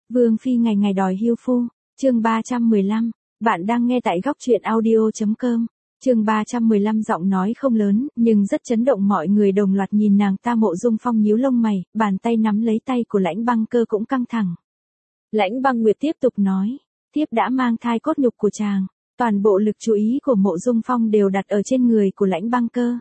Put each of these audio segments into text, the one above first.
Vương phi ngày ngày đòi hưu phu, chương 315, bạn đang nghe tại góc truyện audio.com. Chương 315 giọng nói không lớn, nhưng rất chấn động, mọi người đồng loạt nhìn nàng ta. Mộ Dung Phong nhíu lông mày, bàn tay nắm lấy tay của Lãnh Băng Cơ cũng căng thẳng. Lãnh Băng Nguyệt tiếp tục nói, tiếp đã mang thai cốt nhục của chàng, toàn bộ lực chú ý của Mộ Dung Phong đều đặt ở trên người của Lãnh Băng Cơ.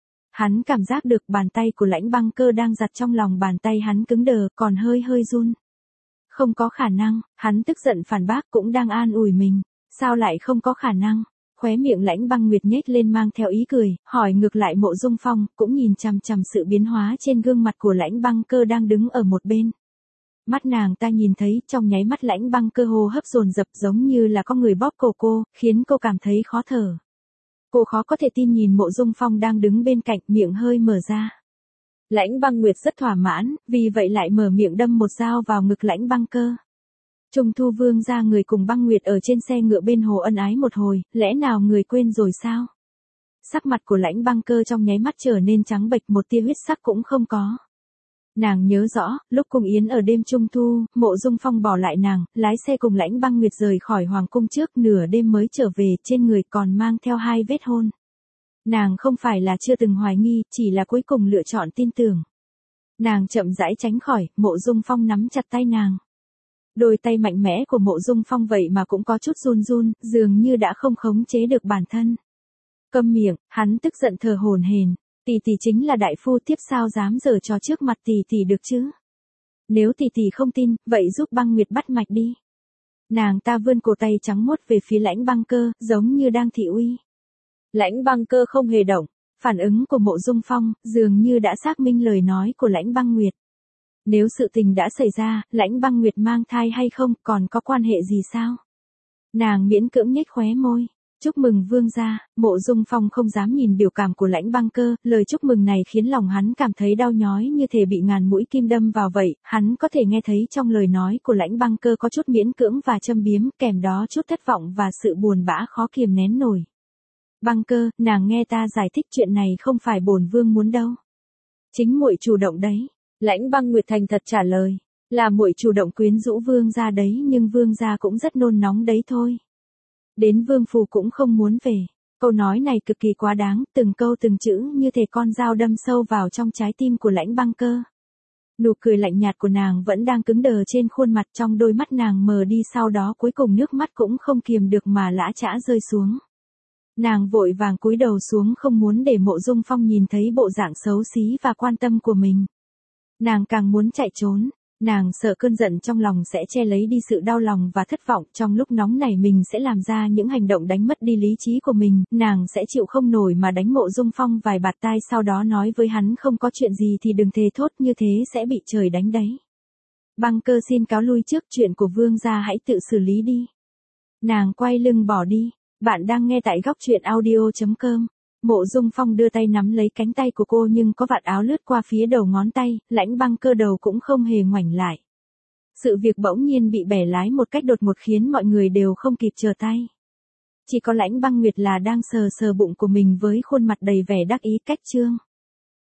Hắn cảm giác được bàn tay của Lãnh Băng Cơ đang giặt trong lòng bàn tay hắn cứng đờ, còn hơi run. Không có khả năng, hắn tức giận phản bác, cũng đang an ủi mình, sao lại không có khả năng? Khóe miệng Lãnh Băng Nguyệt nhếch lên mang theo ý cười, hỏi ngược lại Mộ Dung Phong, cũng nhìn chằm chằm sự biến hóa trên gương mặt của Lãnh Băng Cơ đang đứng ở một bên. Mắt nàng ta nhìn thấy, trong nháy mắt Lãnh Băng Cơ hô hấp dồn dập giống như là có người bóp cổ cô, khiến cô cảm thấy khó thở. Cô khó có thể tin nhìn Mộ Dung Phong đang đứng bên cạnh, miệng hơi mở ra. Lãnh Băng Nguyệt rất thỏa mãn, vì vậy lại mở miệng đâm một dao vào ngực Lãnh Băng Cơ. Trung Thu Vương gia người cùng Băng Nguyệt ở trên xe ngựa bên hồ ân ái một hồi, lẽ nào người quên rồi sao? Sắc mặt của Lãnh Băng Cơ trong nháy mắt trở nên trắng bệch, một tia huyết sắc cũng không có. Nàng nhớ rõ, lúc cung yến ở đêm Trung Thu, Mộ Dung Phong bỏ lại nàng, lái xe cùng Lãnh Băng Nguyệt rời khỏi hoàng cung trước nửa đêm mới trở về, trên người còn mang theo 2 vết hôn. Nàng không phải là chưa từng hoài nghi, chỉ là cuối cùng lựa chọn tin tưởng. Nàng chậm rãi tránh khỏi, Mộ Dung Phong nắm chặt tay nàng. Đôi tay mạnh mẽ của Mộ Dung Phong vậy mà cũng có chút run, dường như đã không khống chế được bản thân. Câm miệng, hắn tức giận thở hổn hển, tỷ tỷ chính là đại phu, tiếp sao dám giở trò trước mặt tỷ tỷ được chứ? Nếu tỷ tỷ không tin, vậy giúp Băng Nguyệt bắt mạch đi. Nàng ta vươn cổ tay trắng muốt về phía Lãnh Băng Cơ, giống như đang thị uy. Lãnh Băng Cơ không hề động, phản ứng của Mộ Dung Phong dường như đã xác minh lời nói của Lãnh Băng Nguyệt. Nếu sự tình đã xảy ra, Lãnh Băng Nguyệt mang thai hay không, còn có quan hệ gì sao? Nàng miễn cưỡng nhếch khóe môi. Chúc mừng vương gia. Mộ Dung Phong không dám nhìn biểu cảm của Lãnh Băng Cơ, lời chúc mừng này khiến lòng hắn cảm thấy đau nhói như thể bị ngàn mũi kim đâm vào vậy. Hắn có thể nghe thấy trong lời nói của Lãnh Băng Cơ có chút miễn cưỡng và châm biếm, kèm đó chút thất vọng và sự buồn bã khó kiềm nén nổi. Băng Cơ, nàng nghe ta giải thích, chuyện này không phải bổn vương muốn đâu. Chính muội chủ động đấy. Lãnh Băng Nguyệt thành thật trả lời, là muội chủ động quyến rũ vương gia đấy, nhưng vương gia cũng rất nôn nóng đấy thôi. Đến vương phủ cũng không muốn về. Câu nói này cực kỳ quá đáng, từng câu từng chữ như thể con dao đâm sâu vào trong trái tim của Lãnh Băng Cơ. Nụ cười lạnh nhạt của nàng vẫn đang cứng đờ trên khuôn mặt, trong đôi mắt nàng mờ đi, sau đó cuối cùng nước mắt cũng không kiềm được mà lã chã rơi xuống. Nàng vội vàng cúi đầu xuống, không muốn để Mộ Dung Phong nhìn thấy bộ dạng xấu xí và quan tâm của mình. Nàng càng muốn chạy trốn, nàng sợ cơn giận trong lòng sẽ che lấy đi sự đau lòng và thất vọng, trong lúc nóng nảy mình sẽ làm ra những hành động đánh mất đi lý trí của mình, nàng sẽ chịu không nổi mà đánh Mộ Dung Phong vài bạt tai, sau đó nói với hắn không có chuyện gì thì đừng thề thốt, như thế sẽ bị trời đánh đấy. Băng Cơ xin cáo lui trước, chuyện của vương gia hãy tự xử lý đi. Nàng quay lưng bỏ đi. Bạn đang nghe tại góc truyện audio.com. Mộ Dung Phong đưa tay nắm lấy cánh tay của cô, nhưng có vạt áo lướt qua phía đầu ngón tay, Lãnh Băng Cơ đầu cũng không hề ngoảnh lại. Sự việc bỗng nhiên bị bẻ lái một cách đột ngột khiến mọi người đều không kịp trở tay. Chỉ có Lãnh Băng Nguyệt là đang sờ bụng của mình với khuôn mặt đầy vẻ đắc ý. Cách chương